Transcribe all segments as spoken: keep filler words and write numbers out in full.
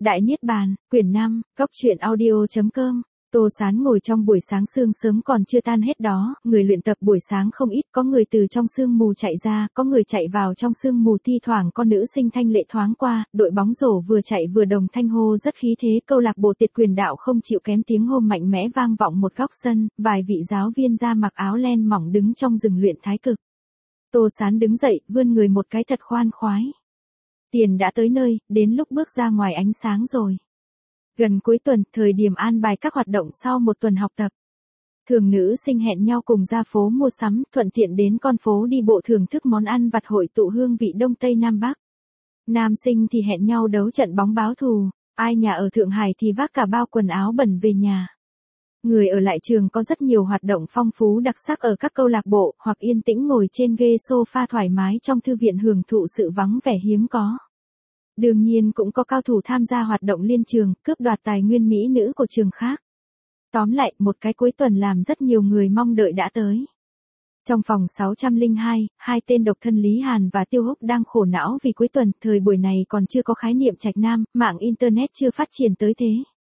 Đại Niết Bàn, quyển năm, góc truyện audio.com. Tô Sán ngồi trong buổi sáng sương sớm còn chưa tan hết đó, người luyện tập buổi sáng không ít, có người từ trong sương mù chạy ra, có người chạy vào trong sương mù, thi thoảng con nữ sinh thanh lệ thoáng qua, đội bóng rổ vừa chạy vừa đồng thanh hô rất khí thế, câu lạc bộ Tiệt Quyền Đạo không chịu kém, tiếng hô mạnh mẽ vang vọng một góc sân, vài vị giáo viên da mặc áo len mỏng đứng trong rừng luyện thái cực. Tô Sán đứng dậy, vươn người một cái thật khoan khoái. Tiền đã tới nơi, đến lúc bước ra ngoài ánh sáng rồi. Gần cuối tuần, thời điểm an bài các hoạt động sau một tuần học tập. Thường nữ sinh hẹn nhau cùng ra phố mua sắm, thuận tiện đến con phố đi bộ thưởng thức món ăn vặt, hội tụ hương vị Đông Tây Nam Bắc. Nam sinh thì hẹn nhau đấu trận bóng báo thù, ai nhà ở Thượng Hải thì vác cả bao quần áo bẩn về nhà. Người ở lại trường có rất nhiều hoạt động phong phú đặc sắc ở các câu lạc bộ, hoặc yên tĩnh ngồi trên ghế sofa thoải mái trong thư viện hưởng thụ sự vắng vẻ hiếm có. Đương nhiên cũng có cao thủ tham gia hoạt động liên trường, cướp đoạt tài nguyên mỹ nữ của trường khác. Tóm lại, một cái cuối tuần làm rất nhiều người mong đợi đã tới. Trong phòng sáu trăm lẻ hai, hai tên độc thân Lý Hàn và Tiêu Húc đang khổ não vì cuối tuần, thời buổi này còn chưa có khái niệm trạch nam, mạng internet chưa phát triển tới thế.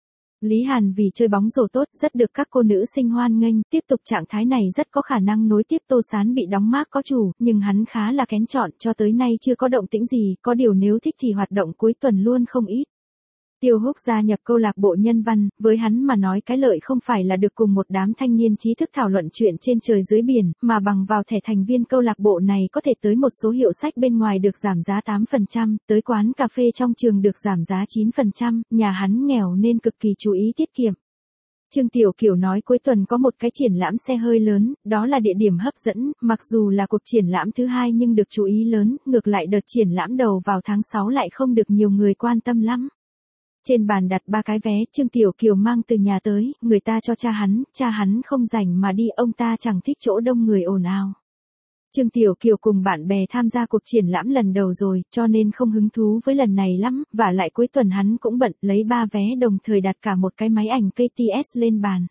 Lý Hàn vì chơi bóng rổ tốt, rất được các cô nữ sinh hoan nghênh, tiếp tục trạng thái này rất có khả năng nối tiếp. Tô Sán bị đóng mác có chủ, nhưng hắn khá là kén chọn, cho tới nay chưa có động tĩnh gì, có điều nếu thích thì hoạt động cuối tuần luôn không ít. Tiêu Húc gia nhập câu lạc bộ nhân văn, với hắn mà nói cái lợi không phải là được cùng một đám thanh niên trí thức thảo luận chuyện trên trời dưới biển, mà bằng vào thẻ thành viên câu lạc bộ này có thể tới một số hiệu sách bên ngoài được giảm giá tám phần trăm, tới quán cà phê trong trường được giảm giá chín phần trăm, nhà hắn nghèo nên cực kỳ chú ý tiết kiệm. Trương Tiểu Kiều nói cuối tuần có một cái triển lãm xe hơi lớn, đó là địa điểm hấp dẫn, mặc dù là cuộc triển lãm thứ hai nhưng được chú ý lớn, ngược lại đợt triển lãm đầu vào tháng sáu lại không được nhiều người quan tâm lắm. Trên bàn đặt ba cái vé, Trương Tiểu Kiều mang từ nhà tới, người ta cho cha hắn, cha hắn không rảnh mà đi, ông ta chẳng thích chỗ đông người ồn ào. Trương Tiểu Kiều cùng bạn bè tham gia cuộc triển lãm lần đầu rồi, cho nên không hứng thú với lần này lắm, và lại cuối tuần hắn cũng bận, lấy ba vé đồng thời đặt cả một cái máy ảnh ca tê ét lên bàn.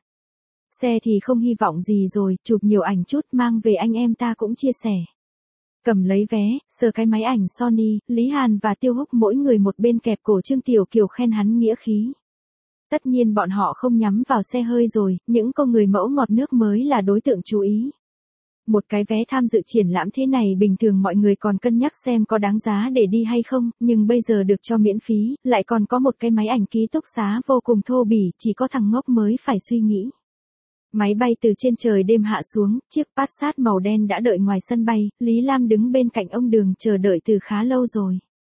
Xe thì không hy vọng gì rồi, chụp nhiều ảnh chút mang về anh em ta cũng chia sẻ. Cầm lấy vé, sờ cái máy ảnh Sony, Lý Hàn và Tiêu Húc mỗi người một bên kẹp cổ Trương Tiểu Kiều khen hắn nghĩa khí. Tất nhiên bọn họ không nhắm vào xe hơi rồi, những cô người mẫu ngọt nước mới là đối tượng chú ý. Một cái vé tham dự triển lãm thế này bình thường mọi người còn cân nhắc xem có đáng giá để đi hay không, nhưng bây giờ được cho miễn phí, lại còn có một cái máy ảnh ký túc xá vô cùng thô bỉ, chỉ có thằng ngốc mới phải suy nghĩ. Máy bay từ trên trời đêm hạ xuống, chiếc Passat màu đen đã đợi ngoài sân bay, Lý Lam đứng bên cạnh ông Đường chờ đợi từ khá lâu rồi.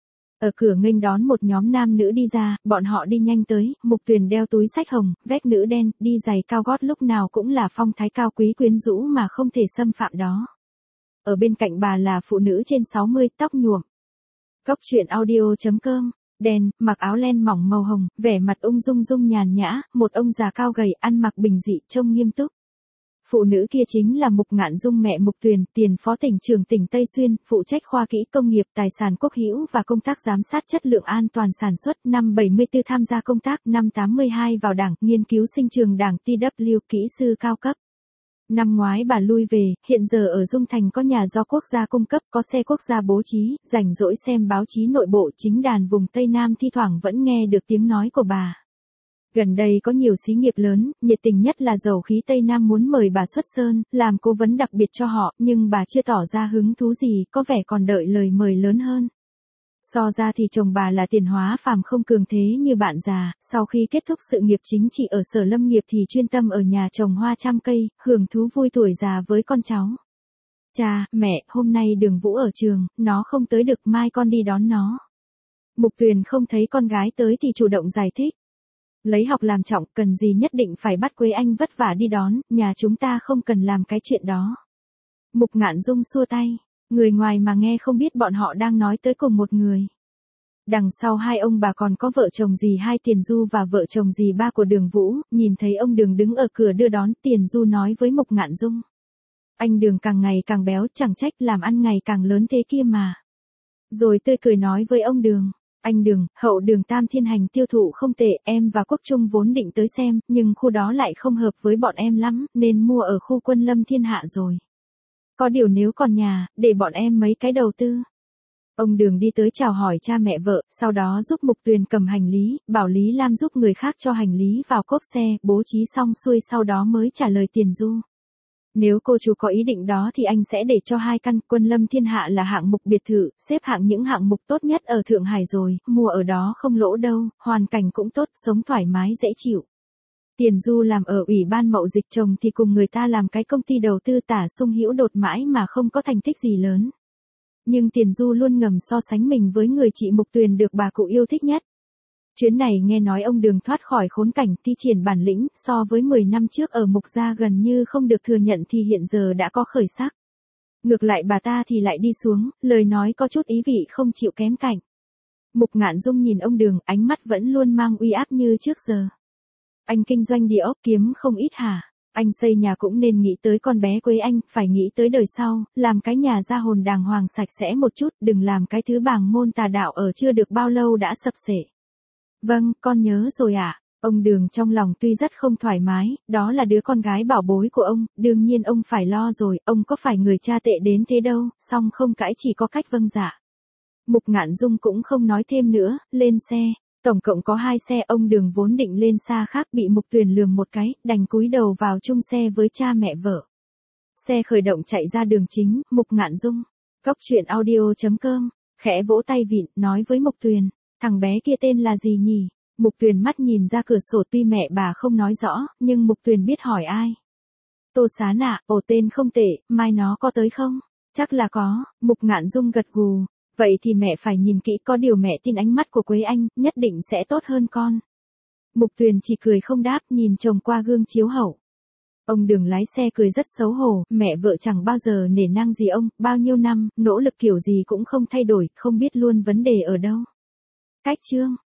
Ở cửa nghênh đón một nhóm nam nữ đi ra, bọn họ đi nhanh tới, Mục Tuyền đeo túi xách hồng, vét nữ đen, đi giày cao gót lúc nào cũng là phong thái cao quý quyến rũ mà không thể xâm phạm đó. Ở bên cạnh bà là phụ nữ trên sáu mươi, tóc nhuộm. Góc truyện audio.com. Đen, mặc áo len mỏng màu hồng, vẻ mặt ung dung dung nhàn nhã, một ông già cao gầy, ăn mặc bình dị, trông nghiêm túc. Phụ nữ kia chính là Mục Ngạn Dung, mẹ Mục Tuyền, tiền phó tỉnh trưởng tỉnh Tây Xuyên, phụ trách khoa kỹ công nghiệp tài sản quốc hữu và công tác giám sát chất lượng an toàn sản xuất. Năm bảy mươi tư tham gia công tác, năm tám mươi hai vào đảng, nghiên cứu sinh trường đảng tê vê, kỹ sư cao cấp. Năm ngoái bà lui về, hiện giờ ở Dung Thành có nhà do quốc gia cung cấp, có xe quốc gia bố trí, rảnh rỗi xem báo chí nội bộ, chính đàn vùng Tây Nam thi thoảng vẫn nghe được tiếng nói của bà. Gần đây có nhiều xí nghiệp lớn, nhiệt tình nhất là Dầu khí Tây Nam muốn mời bà xuất sơn, làm cố vấn đặc biệt cho họ, nhưng bà chưa tỏ ra hứng thú gì, có vẻ còn đợi lời mời lớn hơn. So ra thì chồng bà là Tiền Hóa Phàm không cường thế như bạn già, sau khi kết thúc sự nghiệp chính trị ở Sở Lâm nghiệp thì chuyên tâm ở nhà trồng hoa trăm cây, hưởng thú vui tuổi già với con cháu. Cha, mẹ, hôm nay Đường Vũ ở trường, nó không tới được, mai con đi đón nó. Mục Tuyền không thấy con gái tới thì chủ động giải thích. Lấy học làm trọng, cần gì nhất định phải bắt Quế Anh vất vả đi đón, nhà chúng ta không cần làm cái chuyện đó. Mục Ngạn Dung xua tay. Người ngoài mà nghe không biết bọn họ đang nói tới cùng một người. Đằng sau hai ông bà còn có vợ chồng dì hai Tiền Du và vợ chồng dì ba của Đường Vũ, nhìn thấy ông Đường đứng ở cửa đưa đón, Tiền Du nói với Mục Ngạn Dung. Anh Đường càng ngày càng béo, chẳng trách làm ăn ngày càng lớn thế kia mà. Rồi tươi cười nói với ông Đường. Anh Đường, hậu Đường Tam Thiên Hành tiêu thụ không tệ, em và Quốc Trung vốn định tới xem, nhưng khu đó lại không hợp với bọn em lắm, nên mua ở khu Quân Lâm Thiên Hạ rồi. Có điều nếu còn nhà, để bọn em mấy cái đầu tư. Ông Đường đi tới chào hỏi cha mẹ vợ, sau đó giúp Mục Tuyền cầm hành lý, bảo Lý Lam giúp người khác cho hành lý vào cốp xe, bố trí xong xuôi sau đó mới trả lời Tiền Du. Nếu cô chú có ý định đó thì anh sẽ để cho hai căn Quân Lâm Thiên Hạ là hạng mục biệt thự, xếp hạng những hạng mục tốt nhất ở Thượng Hải rồi, mua ở đó không lỗ đâu, hoàn cảnh cũng tốt, sống thoải mái dễ chịu. Tiền Du làm ở Ủy ban Mậu Dịch Trồng thì cùng người ta làm cái công ty đầu tư Tả Sung Hữu đột mãi mà không có thành tích gì lớn. Nhưng Tiền Du luôn ngầm so sánh mình với người chị Mục Tuyền được bà cụ yêu thích nhất. Chuyến này nghe nói ông Đường thoát khỏi khốn cảnh thi triển bản lĩnh, so với mười năm trước ở Mục gia gần như không được thừa nhận thì hiện giờ đã có khởi sắc. Ngược lại bà ta thì lại đi xuống, lời nói có chút ý vị không chịu kém cạnh. Mục Ngạn Dung nhìn ông Đường, ánh mắt vẫn luôn mang uy áp như trước giờ. Anh kinh doanh địa ốc kiếm không ít hả? Anh xây nhà cũng nên nghĩ tới con bé Quế Anh, phải nghĩ tới đời sau, làm cái nhà ra hồn đàng hoàng sạch sẽ một chút, đừng làm cái thứ bảng môn tà đạo ở chưa được bao lâu đã sập sệ. Vâng, con nhớ rồi ạ. À. Ông Đường trong lòng tuy rất không thoải mái, đó là đứa con gái bảo bối của ông, đương nhiên ông phải lo rồi, ông có phải người cha tệ đến thế đâu, song không cãi chỉ có cách vâng dạ. Mục Ngạn Dung cũng không nói thêm nữa, lên xe. Tổng cộng có hai xe, ông Đường vốn định lên xa khác bị Mục Tuyền lườm một cái, đành cúi đầu vào chung xe với cha mẹ vợ. Xe khởi động chạy ra đường chính, Mục Ngạn Dung. Cóc truyện audio chấm com, khẽ vỗ tay vịn, nói với Mục Tuyền, thằng bé kia tên là gì nhỉ? Mục Tuyền mắt nhìn ra cửa sổ tuy mẹ bà không nói rõ, nhưng Mục Tuyền biết hỏi ai. Tô Sán ạ, ồ tên không tệ, mai nó có tới không? Chắc là có, Mục Ngạn Dung gật gù. Vậy thì mẹ phải nhìn kỹ, có điều mẹ tin ánh mắt của Quế Anh, nhất định sẽ tốt hơn con. Mục Tuyền chỉ cười không đáp, nhìn chồng qua gương chiếu hậu. Ông Đường lái xe cười rất xấu hổ, mẹ vợ chẳng bao giờ nể nang gì ông, bao nhiêu năm, nỗ lực kiểu gì cũng không thay đổi, không biết luôn vấn đề ở đâu. Cách chương